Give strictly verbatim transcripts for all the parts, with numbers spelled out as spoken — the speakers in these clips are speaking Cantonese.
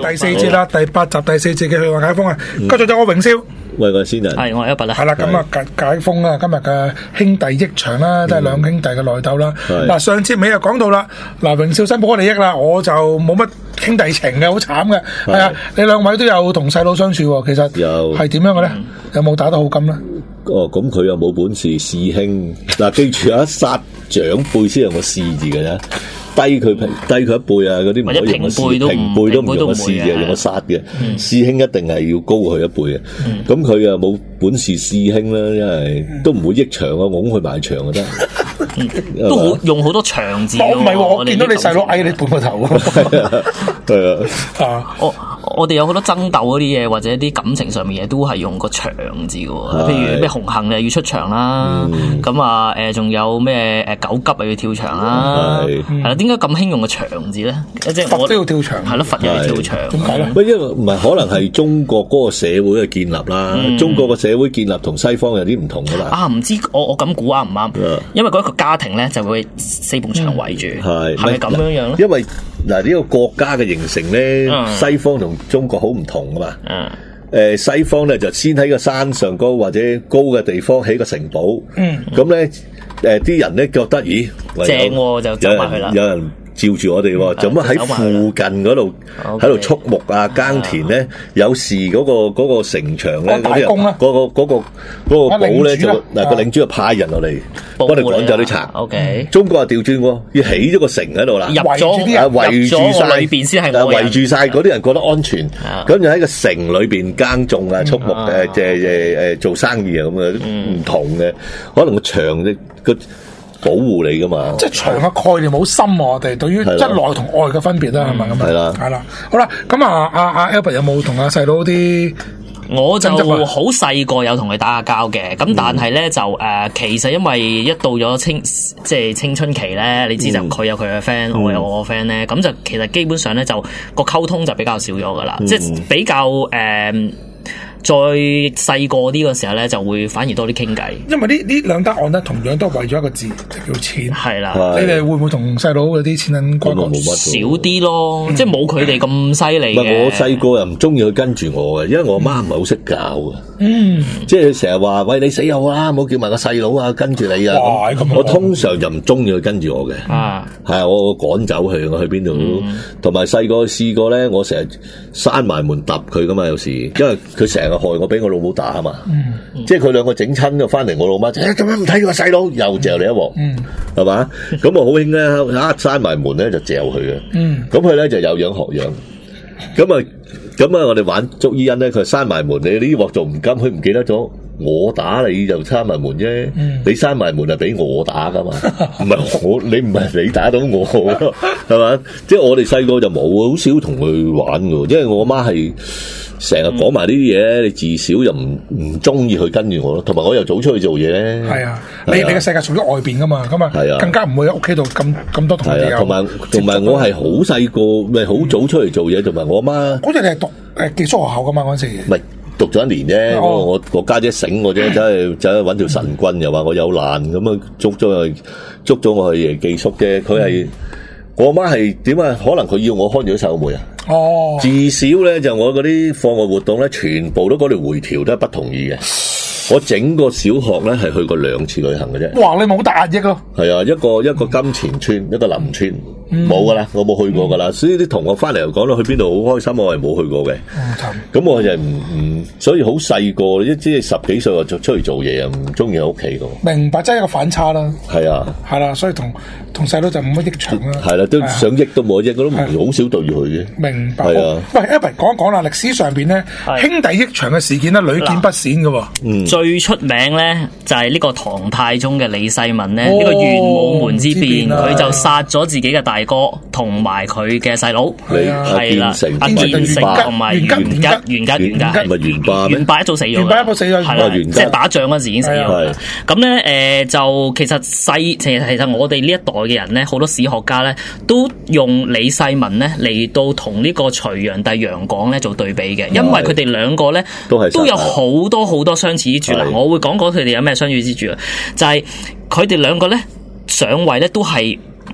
第四節啦，第八集第四節嘅去話解封啊，繼續就我榮少。 喂，我係先人， 係我係一筆啦。 係啦，咁啊解解封啦，今日嘅兄弟益場啦，都係兩兄弟嘅內鬥啦。嗱，上節尾又講到啦，嗱，榮少申報利益啦，我就冇乜兄弟情嘅，好慘嘅。係啊，你兩位都有同細佬相處喎，其實係點樣嘅咧？有冇打得好金咧？ 哦，咁佢又冇本事，師兄嗱，記住啊，殺長輩先有個師字嘅啫。低佢平低佢一輩啊！嗰啲唔可以用個師，平輩都唔用個師嘅，用個殺嘅。師兄一定係要高佢一輩嘅。咁佢又冇本事師兄啦，因為都唔會益場啊，拱佢埋牆啊得。 都好用好多場字。 我唔係喎，我見到你細佬矮你半個頭啊。 係啊。 我我哋有好多爭鬥嗰啲嘢，或者啲感情上面嘢，都係用個場字嘅。譬如咩紅杏又要出場啦，咁啊誒仲有咩誒九急又要跳場啦，係啦。點解咁興用個場字咧？即係佛都要跳場， 係咯，佛又要跳場。點解咧？ 喂，因為唔係可能係中國嗰個社會嘅建立啦。嗯、中國個社會建立同西方有啲唔同噶嘛。 啊，唔知我我咁估啱唔啱？嗯、因為嗰一個家庭咧就會四埲牆圍住，係係咪咁樣樣咧？ 因為嗱呢個國家嘅形成咧，嗯、西方同中國好唔同噶嘛。嗯誒，西方咧就先喺個山上高或者高嘅地方起個城堡。嗯，咁咧誒啲人咧覺得，咦， 正喎就走埋去啦。 有人照住我哋喎，就咁喺附近嗰度喺度畜牧啊、耕田咧，有時嗰個嗰個城牆咧，嗰啲人嗰個嗰個嗰個堡咧就嗱個領主就派人落嚟幫你趕走啲賊。O K，中國啊調轉喎，要起咗個城喺度啦， 入咗啲人圍住晒裏邊先係圍住晒嗰啲人覺得安全，咁就喺個城裏邊耕種啊、畜牧誒誒誒誒做生意啊咁啊，唔同嘅，可能個牆咧個。保護你噶嘛？ 即係牆嘅概念好深喎，我哋對於即係內同外嘅分別啦，係咪咁啊？ 係啦， 係啦。好啦，咁啊，阿阿 Albert 有冇同阿細佬啲？ 我就好細個有同佢打下交嘅，咁但係咧就誒，其實因為一到咗青即係青春期咧，你知就佢有佢嘅 friend，我有我嘅 friend 咧，咁就其實基本上咧就個溝通就比較少咗噶啦，即係比較誒。再細個啲嘅時候咧，就會反而多啲傾偈。因為呢呢兩單案咧，同樣都係為咗一個字，就叫錢。係啦，你哋會唔會同細佬嗰啲錢銀關係少啲咯？即係冇佢哋咁犀利嘅。 我細個又唔中意佢跟住我嘅，因為我媽唔係好識教嘅。嗯，即係成日話喂，你死又好啦，唔好叫埋個細佬啊跟住你啊。我通常就唔中意佢跟住我嘅。啊，係啊，我趕走佢，我去邊度？同埋細個試過咧，我成日閂埋門揼佢噶嘛，有時因為佢成日害我俾我老母打啊嘛，嗯嗯、即係佢兩個整親咗翻嚟，我老媽就誒，做咩唔睇個細佬？又嚼你一鑊，係嘛、嗯？咁我好興咧，一閂埋門咧就嚼佢嘅。咁佢咧就有樣學樣。咁啊，咁啊，我哋玩捉伊人咧，佢閂埋門，你呢鑊做唔甘，佢唔記得咗。我打你就閂埋門啫，嗯、你閂埋門係俾我打噶嘛，唔係我，你唔係你打到我，係嘛？即係我哋細個就冇，好少同佢玩噶，因為我媽係成日講埋呢啲嘢，你自小就唔唔中意去跟住我咯，同埋我又早出去做嘢咧。係啊， 你你嘅世界屬於外邊噶嘛，咁啊，更加唔會喺屋企度咁咁多同你有。 同埋同埋我係好細個，咪好早出嚟做嘢，同埋我媽。 嗰陣你係讀誒寄宿學校噶嘛？嗰陣時。 唔係。讀咗一年啫，哦、我我家姐醒我啫，走去走去揾條神棍，又話我有難，咁啊捉咗去捉咗我去寄宿啫。佢係、嗯、我媽係點啊？可能佢要我看住啲細路妹啊。哦，至少咧就我嗰啲課外活動咧，全部都嗰條回條都係不同意嘅。我整個小學咧係去過兩次旅行嘅啫。 哇！你冇大壓抑咯。 係啊，一個一個金錢村，一個林村。冇噶啦，我冇去過噶啦，所以啲同學翻嚟又講到去邊度好開心，我係冇去過嘅。咁我就唔唔，所以好細個，一即係十幾歲就出去做嘢啊，唔中意喺屋企噶。 明白，真係一個反差啦。係啊， 係啦，所以同同細佬就冇乜益場啦。 係啦，都想益都冇益，我都唔好少對佢嘅。 明白。 係啊。 喂 Albert 講一講啦，歷史上邊咧兄弟益場嘅事件咧，屢見不鮮噶。 嗯。最出名咧就係呢個唐太宗嘅李世民咧，呢個玄武門之變，佢就殺咗自己嘅大。大哥同埋佢嘅細佬係啦，阿建成同埋袁吉、袁吉、袁吉、袁吉， 唔係袁霸咩？ 袁霸一早死咗， 袁霸一早死咗， 係啦，即係打仗嗰時已經死咗。咁咧誒，就其實細，其實其實我哋呢一代嘅人咧，好多史學家咧，都用李世民咧嚟到同呢個隋煬帝楊廣咧做對比嘅，因為佢哋兩個咧都係都有好多好多相似之處啦。我會講講佢哋有咩相似之處啊，就係佢哋兩個咧上位咧都係。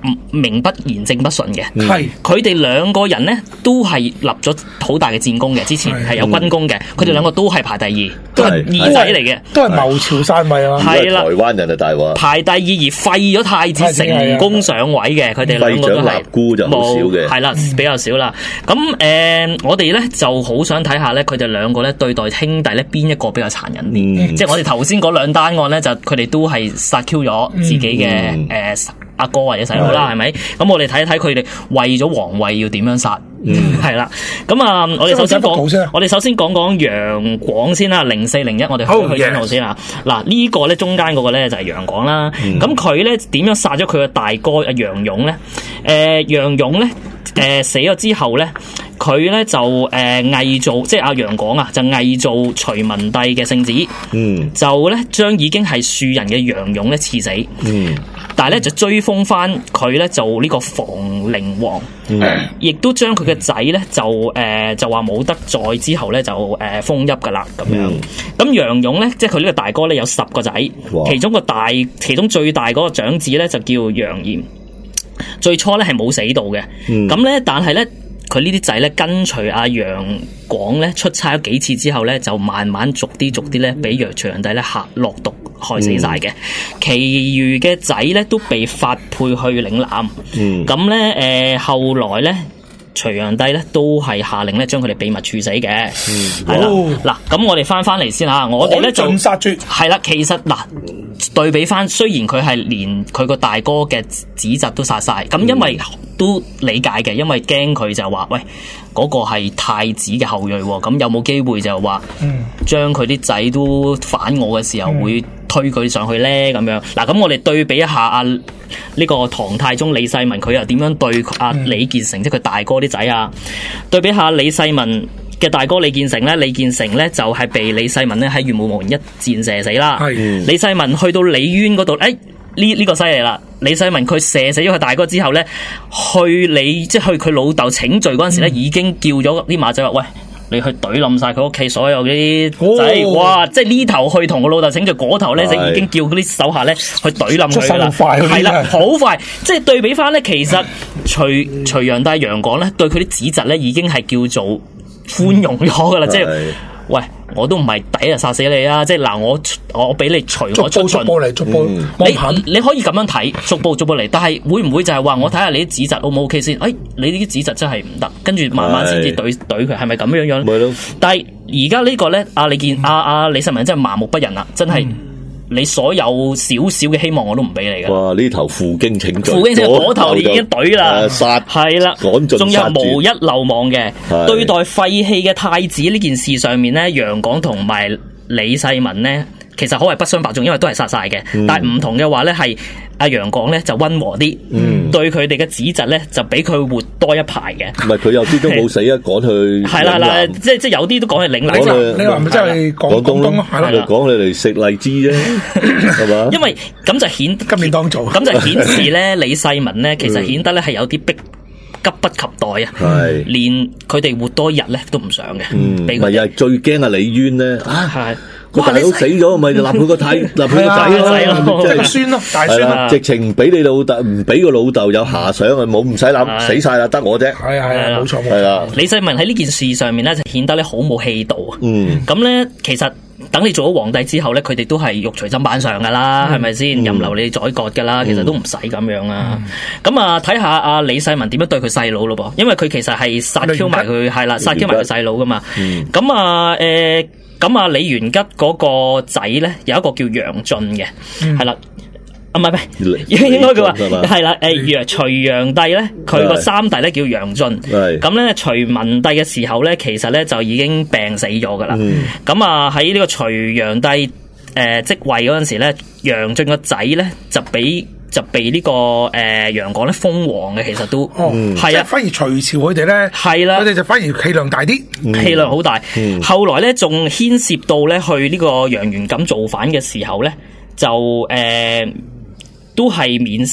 名不言正不順嘅。 係佢哋兩個人咧都係立咗好大嘅戰功嘅，之前係有軍功嘅。佢哋兩個都係排第二，都係二仔嚟嘅， 都係謀朝篡位啊！ 係啦， 台灣人就大鑊， 排第二而廢咗太子，成功上位嘅。佢哋兩個都係孤就好少嘅， 係啦，比較少啦。咁誒、呃，我哋咧就好想睇下咧，佢哋兩個咧對待兄弟咧邊一個比較殘忍啲？嗯、即係我哋頭先嗰兩單案咧，就佢哋都係殺 Q 咗自己嘅誒。嗯呃阿哥或者細佬啦，係咪？咁我哋睇一睇佢哋為咗皇位要點樣殺，係啦、嗯。咁啊，我哋首先講，我哋首先講講楊廣先啦。零四零一，我哋去去先號先啊。嗱、oh, yes. 呢個咧中間嗰個咧就係楊廣啦。咁佢咧點樣殺咗佢嘅大哥阿楊勇咧？誒、呃，楊勇咧誒、呃、死咗之後咧，佢咧就誒偽造，即係阿楊廣啊，就偽造徐文帝嘅聖旨，嗯，就咧將已經係庶人嘅楊勇咧賜死，嗯。但係咧就追封翻佢咧做呢個房陵王，亦、嗯、都將佢嘅仔咧就誒、呃、就話冇得再之後咧就誒、呃、封邑噶啦咁樣。咁、嗯、楊勇咧即係佢呢個大哥咧有十個仔，哇其中個大其中最大嗰個長子咧就叫楊炎，最初咧係冇死到嘅，咁咧、嗯、但係咧。佢呢啲仔咧跟隨阿楊廣咧出差咗幾次之後咧，就慢慢逐啲逐啲咧俾楊徐文帝咧下落毒害死晒嘅，嗯、其餘嘅仔咧都被發配去嶺南。咁咧誒後來咧。隋煬帝咧都係下令咧將佢哋秘密處死嘅，係啦嗱，咁我哋翻翻嚟先吓，我哋咧就係啦，其實嗱對比翻，雖然佢係連佢個大哥嘅子侄都殺晒，咁因為都理解嘅，因為驚佢就話喂嗰個係太子嘅後裔，咁有冇機會就話將佢啲仔都反我嘅時候會推佢上去咧咁樣嗱，咁我哋對比一下阿呢個唐太宗李世民，佢又點樣對阿李建成，即係佢大哥啲仔啊？對比下李世民嘅大哥李建成咧，李建成咧就係被李世民咧喺玄武門一箭射死啦。係李世民去到李淵嗰度，誒呢呢個犀利啦！李世民佢射死咗佢大哥之後咧，去李即係去佢老豆請罪嗰陣時咧，已經叫咗啲馬仔話喂。你去懟冧晒佢屋企所有啲仔，哦、哇！即係呢頭去同個老豆請罪，嗰頭咧就已經叫嗰啲手下咧去懟冧佢啦。係啦，好快！即係對比翻咧，其實隋隋煬帝楊廣咧對佢啲子侄咧已經係叫做寬容咗噶啦，即係。喂，我都唔係第一日殺死你啊！即係嗱，我我俾你除我出巡，逐步嚟，逐步你你可以咁樣睇，逐步逐步嚟。但係會唔會就係話我睇下你啲子侄 O 唔 O K 先？哎，你呢啲子侄真係唔得，跟住慢慢先至懟懟佢，係咪咁樣樣？係咯。但係而家呢個咧，阿李健阿阿李世民真係麻木不仁啦，真係。你所有少少嘅希望我都唔俾你嘅。哇！呢頭負荊請罪，負荊請罪嗰頭已經懟啦，殺係啦，趕盡殺絕，仲有無一漏網嘅。的對待廢棄嘅太子呢件事上面咧，楊廣同埋李世民咧，其實可謂不相伯仲，因為都係殺晒嘅。嗯、但係唔同嘅話咧，係阿楊廣咧就溫和啲，嗯、對佢哋嘅子侄咧就俾佢活多一排嘅。唔係佢有啲都冇死啊，趕去係啦嗱，即係即係有啲都講係嶺南。你話咪真係廣東咯？係啦，講你嚟食荔枝啫，係嘛？因為咁就顯今年當造，咁就顯示咧李世民咧，其實顯得咧係有啲逼急不及待啊！係連佢哋活多日咧都唔想嘅。嗯，唔係又係最驚啊李淵咧啊係。個大佬死咗，咪就立佢個太，立佢個仔咯，即係孫咯，大孫啊！直情唔俾你老豆，唔俾個老豆有遐想啊！冇唔使諗，死晒啦，得我啫。係啊係啊，冇錯冇錯。係啦，李世民喺呢件事上面咧，就顯得咧好冇氣度啊！嗯，咁咧其實等你做咗皇帝之後咧，佢哋都係肉隨砧板上噶啦，係咪先？任由你宰割噶啦，其實都唔使咁樣啊！咁啊，睇下阿李世民點樣對佢細佬咯噃，因為佢其實係殺 Q 埋佢，係啦，殺 Q 埋佢細佬噶嘛。咁啊，誒。咁啊，李元吉嗰個仔咧有一個叫楊駿嘅，係啦、嗯，啊唔係唔係，應該佢話係啦，誒，楊隋煬帝咧，佢個三弟咧叫楊駿，咁咧隋文帝嘅時候咧，其實咧就已經病死咗噶啦，咁啊喺呢個隋煬帝誒即位嗰陣時咧，楊駿個仔咧就俾。就被呢、這個誒、呃、楊廣咧封王嘅，其實都係啊，反而隋朝佢哋咧係啦，佢哋就反而氣量大啲，嗯、氣量好大。嗯、後來咧仲牽涉到咧去呢個楊元錦造反嘅時候咧，就誒、呃、都係免死嘅。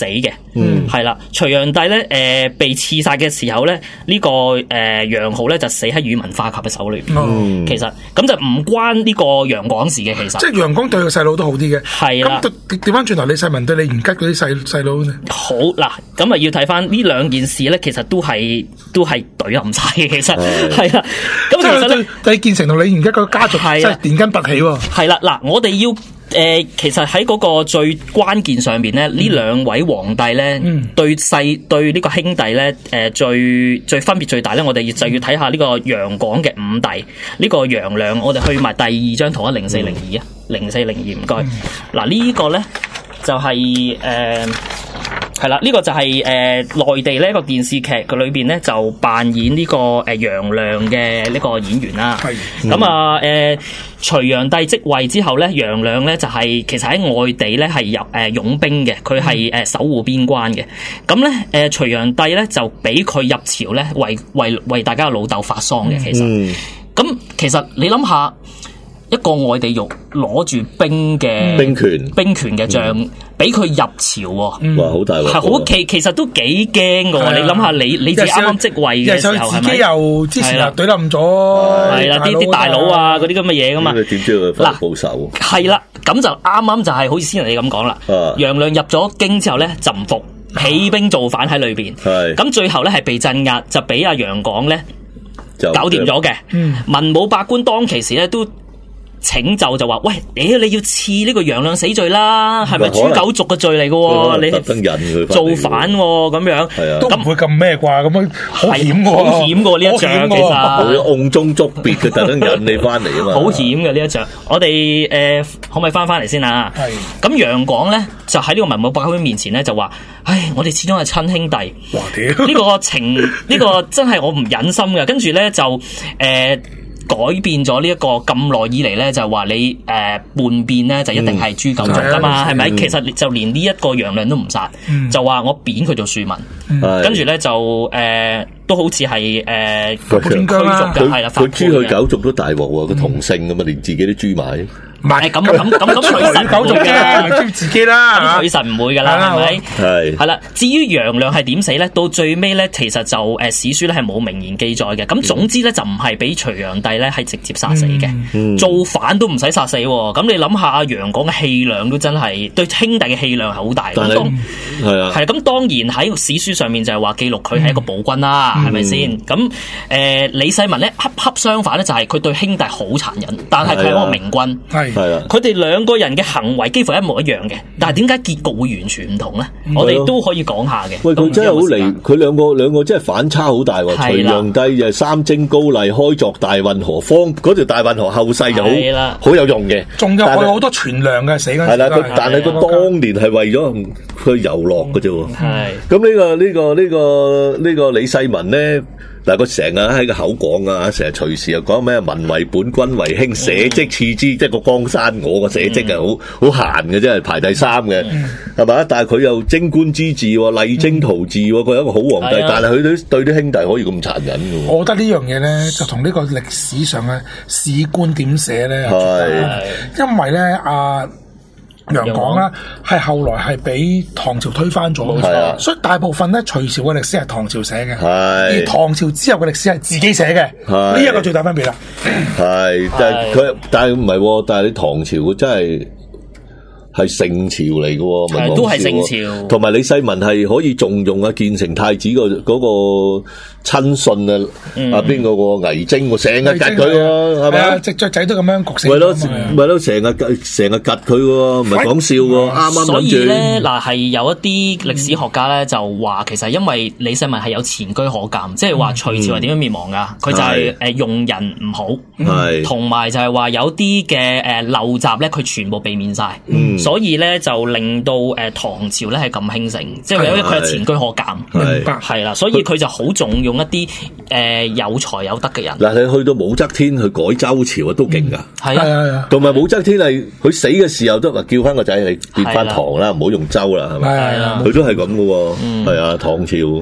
嗯，係啦，隋煬帝咧，誒、呃、被刺殺嘅時候咧，呢、這個誒、呃、楊浩咧就死喺宇文化及嘅手裏邊。嗯，其實咁就唔關呢個楊廣事嘅，其實。即係楊廣對個細佬都好啲嘅。係啦。咁調翻轉頭，李世民對李元吉嗰啲細細佬咧？ 好嗱，咁啊要睇翻呢兩件事咧，其實都係都係懟冧晒嘅，其實係啦。咁其實咧， 李建成同李元吉個家族係真係連根拔起喎。 係啦，嗱，我哋要。誒、呃，其實喺嗰個最關鍵上邊咧，呢、嗯、兩位皇帝咧、嗯，對細對呢個兄弟咧，誒、呃，最最分別最大咧，我哋就要睇下呢個楊廣嘅五弟，呢、這個楊亮，我哋去埋第二張圖啊，零四零二啊，零四零二唔該。嗱、嗯，呢個咧就係、是、誒。呃係啦，呢、這個就係誒內地呢一個電視劇嘅裏邊咧，就扮演呢個誒楊亮嘅呢個演員啦。係咁啊，誒隋煬帝即位之後咧，楊亮咧就係、是、其實喺外地咧係入誒擁兵嘅，佢係誒守護邊關嘅。咁咧誒隋煬帝咧就俾佢入朝咧，為為為大家嘅老豆發喪嘅。其實咁、嗯、其實你諗下。一個外地獄攞住兵嘅兵權兵權嘅將，俾、嗯、佢入朝喎、嗯， 哇！好大鑊， 係好其其實都幾驚㗎喎。你諗下，你你自己啱啱即位嘅時候， 自己又之前又懟冧咗， 係啦，啲啲大佬啊，嗰啲咁嘅嘢㗎嘛。 你點知佢翻報仇？ 係啦，咁就啱啱就係好似先人你咁講啦。楊亮入咗京之後咧，就唔服，起兵造反喺裏邊。係咁，最後咧係被鎮壓，就俾阿楊廣咧搞掂咗嘅。文武百官當其時咧都。請就就話喂，屌你要賜呢個楊亮死罪啦，係咪誅九族嘅罪嚟嘅？你特登引佢造反咁樣， 都唔會咁咩啩？咁樣好險嘅， 好險嘅呢一仗其實， 甕中捉鱉嘅，特登引你翻嚟啊嘛， 好險嘅呢一仗。我哋誒可唔可以翻翻嚟先啊？係咁楊廣咧就喺呢個文武百官面前咧就話，唉，我哋始終係親兄弟。哇屌！呢個情呢個真係我唔忍心嘅。跟住咧就誒。改變咗呢一個咁耐以嚟咧，就話你誒、呃、叛變咧就一定係誅九族噶嘛，係、嗯、咪？其實就連呢一個楊亮都唔殺、嗯，就話我貶佢做庶民，嗯、跟住咧就誒、呃、都好似係誒驅逐嘅，係啦， 佢誅佢九族都大鑊喎，佢同姓咁嘛，連自己都誅埋。 唔係咁咁咁咁，隋神九族嘅，誅自己啦。 咁隋神唔會噶啦，係咪？係係啦。至於楊亮係點死咧？到最尾咧，其實就誒史書咧係冇明言記載嘅。咁總之咧就唔係俾隋煬帝咧係直接殺死嘅、嗯，造反都唔使殺死。咁你諗下，阿楊廣嘅氣量都真係對兄弟嘅氣量係好大。咁當係啊，係咁當然喺史書上面就係話記錄佢係一個暴君啦，係咪先？咁誒、呃、李世民咧恰恰相反咧，就係佢對兄弟好殘忍，但係佢係一個明君。係。係啊，佢哋兩個人嘅行為幾乎一模一樣嘅，但係點解結局會完全唔同咧？我哋都可以講下嘅。 喂，佢真係好離，佢兩個兩個真係反差好大喎。隋煬帝就三征高麗，開鑿大運河，方嗰條大運河後世就好好有用嘅。 仲有佢好多存糧嘅死嗰陣。係啦，但係佢當年係為咗去遊樂嘅啫。係。咁呢個呢個呢個呢個李世民咧？嗱，佢成日喺個口講啊，成日隨時又講咩民為本，君為輕，社稷次之，即係個江山我個社稷係好好閒嘅，真係排第三嘅，係嘛？但係佢又貞觀之治，勵精圖治，佢係一個好皇帝，但係佢對對啲兄弟可以咁殘忍嘅。 我覺得呢樣嘢咧，就同呢個歷史上嘅史官點寫咧，係因為咧啊。楊廣啦，係後來係俾唐朝推翻咗，啊，所以大部分咧隋朝嘅歷史係唐朝寫嘅，而唐朝之後嘅歷史係自己寫嘅，呢一個最大分別啦。 係，但係佢，但係唔係，但係你唐朝真係係聖朝嚟嘅，唔係都係聖朝。 同埋李世民係可以重用啊，建成太子個嗰個親信啊，啊邊個個魏徵，成日吉佢喎，係咪啊？ 隻雀仔都咁樣焗死。 咪咯，咪咯，成日成日吉佢喎，唔係講笑喎，啱啱。 所以咧，嗱係有一啲歷史學家咧就話，其實因為李世民係有前車可鑑，即係話隋朝係點樣滅亡噶？佢就係誒用人唔好，係同埋就係話有啲嘅誒陋習咧，佢全部避免晒。所以咧就令到誒唐朝咧係咁興盛，即係因為佢係前車可鑑，明白係啦，所以佢就好重用一啲誒有才有德嘅人。 嗱，你去到武則天去改周朝啊，都勁噶， 係啊， 同埋武則天係佢死嘅時候都話叫翻個仔你變翻唐啦，唔好用周啦，係咪？係啊，佢都係咁噶，係啊，唐朝。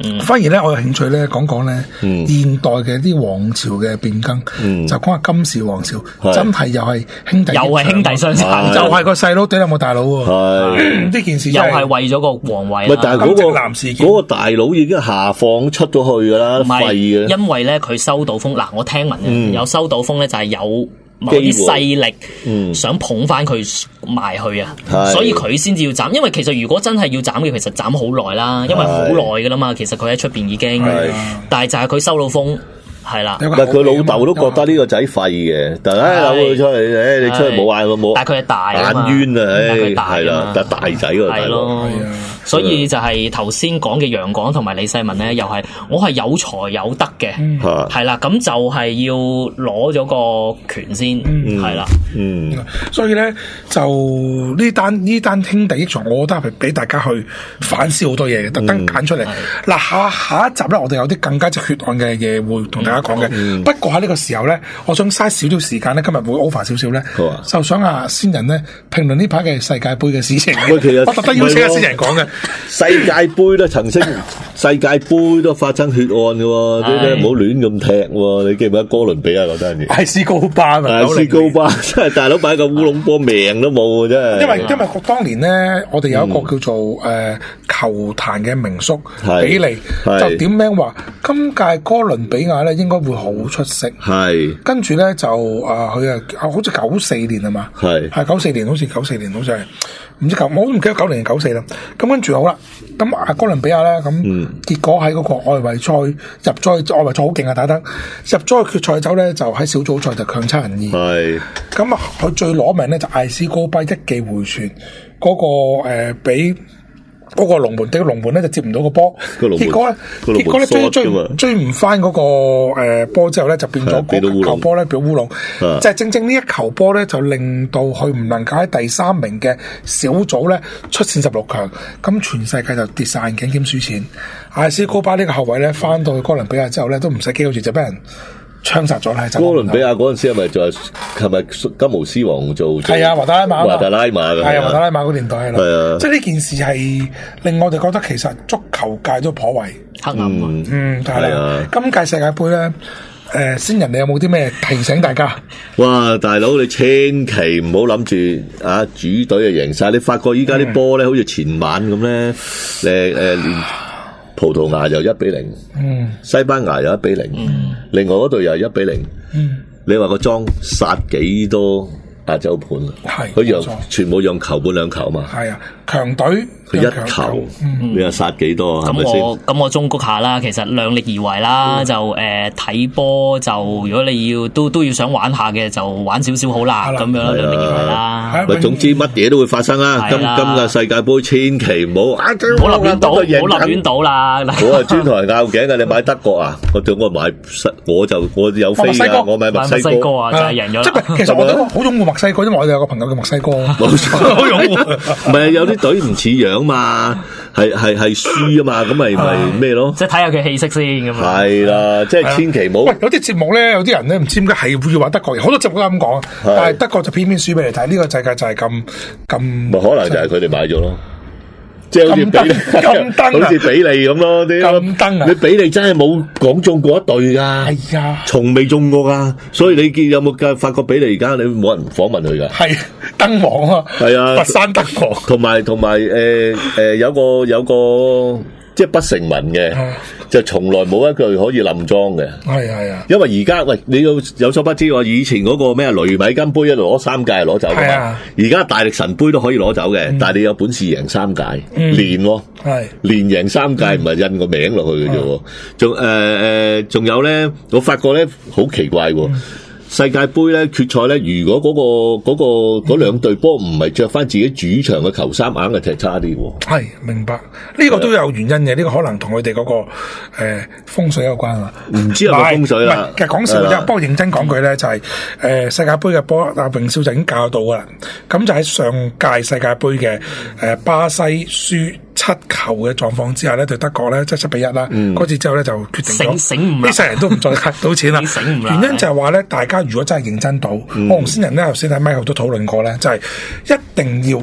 嗯、 反而咧我有興趣咧講講咧現代嘅啲王朝嘅變更，嗯、就講下金氏王朝，是真係又係兄弟，又係兄弟相殘， 就係個細佬對有冇大佬喎？係呢件事又係為咗個皇位。 但係嗰個嗰個大佬已經下放出咗去㗎啦，廢嘅。 因為咧佢收到風嗱，我聽聞、嗯、有收到風咧，就係有某啲勢力想捧翻佢埋去啊，嗯、所以佢先至要斬。因為其實如果真係要斬嘅，其實斬好耐啦，因為好耐噶啦嘛。其實佢喺出邊已經，但係就係佢收到風。係啦， 但係佢老豆都覺得呢個仔廢嘅，但係扭佢出嚟，誒你出去冇嗌佢冇， 但係佢係大眼冤啊，係啦，但係大仔喎，大佬， 所以就係頭先講嘅楊廣同埋李世民咧，又係我係有才有德嘅，係啦，咁就係要攞咗個權先，係啦， 嗯， 所以咧就呢單呢單兄弟益祥，我覺得係俾大家去反思好多嘢嘅，特登揀出嚟。嗱下下一集咧，我哋有啲更加之血案嘅嘢會同大家講嘅，嗯、不過喺呢個時候咧，我想嘥少少時間咧，今日會 over 少少咧，啊、就想阿先人咧評論呢排嘅世界盃嘅事情。 喂，其實我特登邀請阿先人講嘅世界盃都曾經世界盃都發生血案嘅喎，啲咧唔好亂咁踢喎。你記唔記得哥倫比亞嗰單嘢？ 艾斯高巴啊， 艾斯高巴真係大佬擺個烏龍波命都冇真係。 因為因為當年咧，我哋有一個叫做誒、呃、球壇嘅名宿、嗯、比利，就點名話今屆哥倫比亞咧應該會好出色。 係跟住咧就啊佢啊好似九四年係嘛？係係九四年，好似九四年好似係唔知九，我都唔記得九零定九四啦。咁跟住好啦，咁啊哥倫比亞咧咁，嗯、結果喺嗰個外圍賽入咗外圍賽好勁啊打得入咗決賽走咧，就喺小組賽就強差人意。係咁啊，佢最攞命咧就艾斯高巴一記回傳嗰、嗰個誒俾。呃嗰個龍門對個龍門咧就接唔到個波，結果咧結果咧追追追唔翻嗰個誒波之後咧就變咗個球波咧變烏龍，就係正正呢一球波咧就令到佢唔能夠喺第三名嘅小組咧出線十六強，咁全世界就跌晒眼鏡兼輸錢。艾斯高巴呢個後衛咧翻到去哥倫比亞之後咧都唔使幾個月就俾人槍殺咗啦！ 哥倫比亞嗰陣時係咪就係係咪金毛獅王做？ 係啊，華達拉馬， 華達拉馬嘅係啊，華達拉馬嗰年代係啦。即係呢件事係令我哋覺得其實足球界都頗為黑暗啊！ 嗯，係啦。今屆世界盃咧，誒，先人你有冇啲咩提醒大家？ 哇，大佬你千祈唔好諗住啊，主隊就贏晒。你發覺依家啲波咧，好似前晚咁咧，誒誒連。葡萄牙又一比零，嗯，西班牙又一比零，嗯，另外嗰隊又一比零，嗯，你話個莊殺幾多亞洲盤啊？係，佢讓全部讓球半兩球嘛？係啊，強隊佢一球，你話殺幾多啊？ 咁我咁我忠告下啦，其實量力而為啦，就誒睇波就如果你要都都要想玩下嘅，就玩少少好啦，咁樣量力而為啦。 咪總之乜嘢都會發生啦。今今個世界盃千祈唔好， 唔好立亂賭，唔好立亂賭啦。 我係專台拗頸嘅，你買德國啊？我叫我買，我就我有飛㗎，我買墨西哥啊，就係贏咗。 即係其實我都好擁護墨西哥，因為我哋有個朋友叫墨西哥， 冇錯，好擁護。唔係有啲隊唔似樣嘛，係係係輸啊嘛，咁咪咪咩咯？ 即係睇下佢氣息先咁啊。 係啦，即係千祈唔好。 喂，有啲節目咧，有啲人咧唔知點解係會話德國人，好多節目都咁講，但係德國就偏偏輸俾你睇。呢個世界就係咁咁。咪可能就係佢哋買咗咯。即係好似比利，好似比利咁咯啲。咁燈啊！你比利真係冇講中過一隊噶，係啊，從未中過噶。所以你見有冇嘅發覺比利而家你冇人訪問佢噶？係燈王啊，係啊，佛山德王。同埋同埋誒誒，有個有個即係不成文嘅。就從來冇一句可以冧莊嘅，係係啊！因為而家喂，你要有所不知喎，以前嗰個咩雷米金杯一路攞三屆攞走㗎嘛，而家大力神杯都可以攞走嘅，嗯、但係你有本事贏三屆，嗯、連喎，係連贏三屆唔係印個名落去嘅啫喎，仲誒誒，仲有咧，我發覺咧好奇怪喎。嗯世界盃咧決賽咧，如果嗰、嗰個嗰、嗰個嗰兩隊波唔係着翻自己主場嘅球衫，硬係踢差啲喎。係明白，呢、呢個都有原因嘅，呢、呢個可能同佢哋嗰個誒、呃、風水有關啊。唔知有冇風水啦。其實講笑啫，不過認真講句咧，就係、是、誒、呃、世界盃嘅波，阿榮少就已經教到噶啦。咁就喺上屆世界盃嘅誒巴西輸七球嘅狀況之下咧，對德國咧即係七比一啦。嗰、嗯、次之後咧就決定咗，醒唔呢世人都唔再賭錢啦。原因就係話咧，大家如果真係認真賭，嗯、我同先人咧頭先喺咪後都討論過咧，就係、是、一定要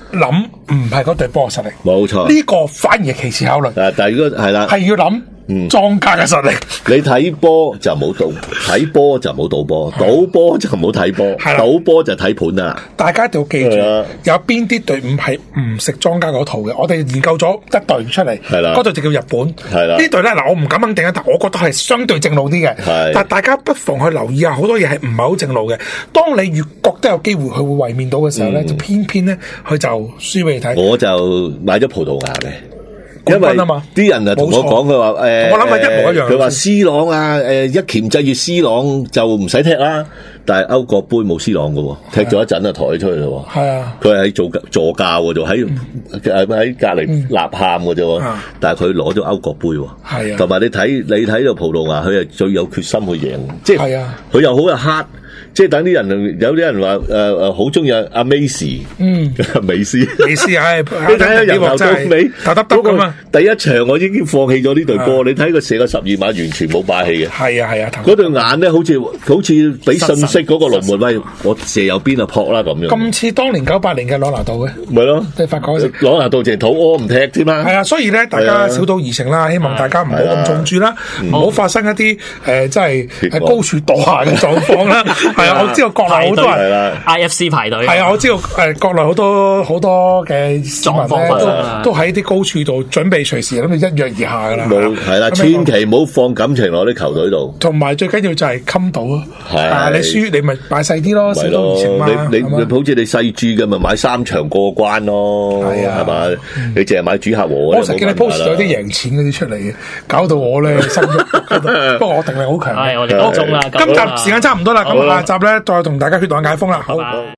諗唔係嗰隊波嘅實力， 冇錯。 呢個反而係其次考慮。 誒，但係如果係啦， 係要諗。嗯，莊家嘅實力， 你睇波就冇賭，睇波就冇賭波，賭波就冇睇波，賭波就睇盤啦。大家一定要記住，有邊啲隊伍係唔食莊家嗰套嘅？我哋研究咗一隊出嚟，嗰隊就叫日本。係啦，呢隊咧嗱，我唔敢肯定啊，但我覺得係相對正路啲嘅。係，但大家不妨去留意下，好多嘢係唔係好正路嘅。當你越覺得有機會佢會衛冕到嘅時候咧，就偏偏咧佢就輸俾你睇。我就買咗葡萄牙嘅。因為啲人啊同我講，佢話誒，我諗係一模一樣。佢話 C 朗啊，誒一鉗制住 C 朗就唔使踢啦。但係歐國杯冇 C 朗嘅，踢咗一陣就抬出去咯。係啊，佢係做助教嘅，就喺誒喺隔籬吶喊嘅啫。但係佢攞咗歐國杯。係啊，同埋你睇你睇到葡萄牙，佢係最有決心去贏，即係佢又好有黑。即係等啲人，有啲人話誒誒，好中意阿美斯，嗯，美斯，美斯係，你睇下由頭到尾，頭耷耷咁啊！第一場我已經放棄咗呢隊波，你睇佢射個十二碼，完全冇霸氣嘅。係啊係啊，嗰對眼咧，好似好似俾信息嗰個龍門威，我射右邊就撲啦咁樣。咁似當年九八年嘅朗拿度嘅，咪咯，即係發覺朗拿度淨係肚屙唔踢添啦。係啊，所以咧，大家小賭怡情啦，希望大家唔好咁重注啦，唔好發生一啲誒，即係喺高處墮下嘅狀況啦。係啊，我知道國內好多人 I F C 排隊。係啊，我知道誒，國內好多好多嘅狀況都都喺啲高處度準備隨時諗住一躍而下噶啦。冇係啦，千祈唔好放感情落啲球隊度。同埋最緊要就係襟到咯。係你輸你咪買細啲咯，小賭怡情嘛。你你好似你細注嘅咪買三場過關咯。係啊，係嘛？你淨係買主客和。我成日見你 post 咗啲贏錢嗰啲出嚟嘅，搞到我咧心喐。不過我定力好強。係我哋當中啦。今集時間差唔多啦，咁下集咧再同大家血袋解封啦。好。